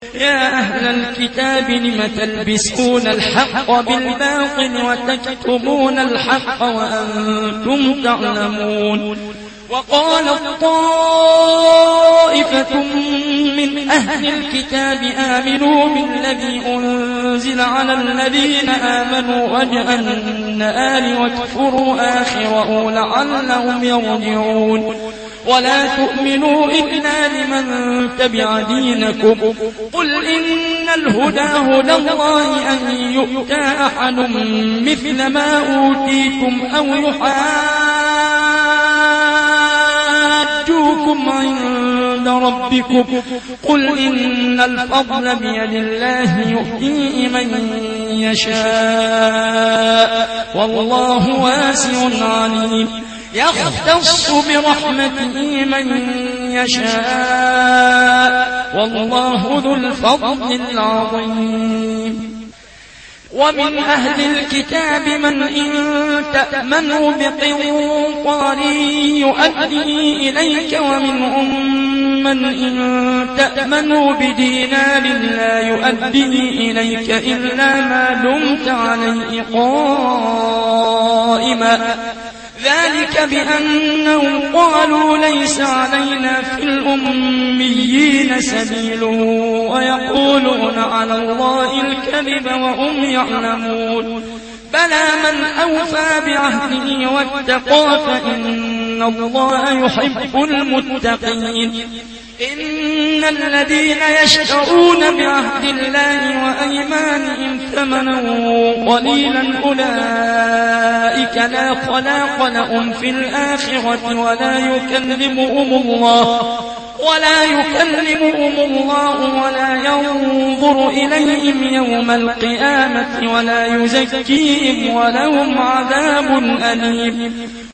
يا أهل الكتاب لم تلبسون الحق بالباطل وتكتمون الحق وأنتم تعلمون وقالت طائفة من أهل الكتاب آمنوا بالذي أنزل على الذين آمنوا وجه النهار واكفروا آخره لعلهم يرجعون ولا تؤمنوا إلا لمن تبع دينكم قل إن الهدى هدى الله أن يؤتى أحد مثل ما أوتيتم أو يحاجوكم عند ربكم قل إن الفضل بيد الله يؤتيه من يشاء والله واسع عليم يختص برحمته من يشاء والله ذو الفضل العظيم ومن أهل الكتاب من إن تأمنوا بقنطار يؤدي إليك ومنهم من إن تأمنوا بدينار لا يؤدي إليك إلا ما دمت عليه قائما ذلك بأنهم قالوا ليس علينا في الأميين سبيل ويقولون على الله الكذب وهم يعلمون بلى من أوفى بعهده واتقى فإن الله يحب المتقين إن الذين يشترون بعهد الله وأيمانهم ثمنا قليلا أولئك لا خلاق لهم في الآخرة ولا يكلمهم الله ولا ينظر إليهم يوم القيامة ولا يزكيهم ولهم عذاب أليم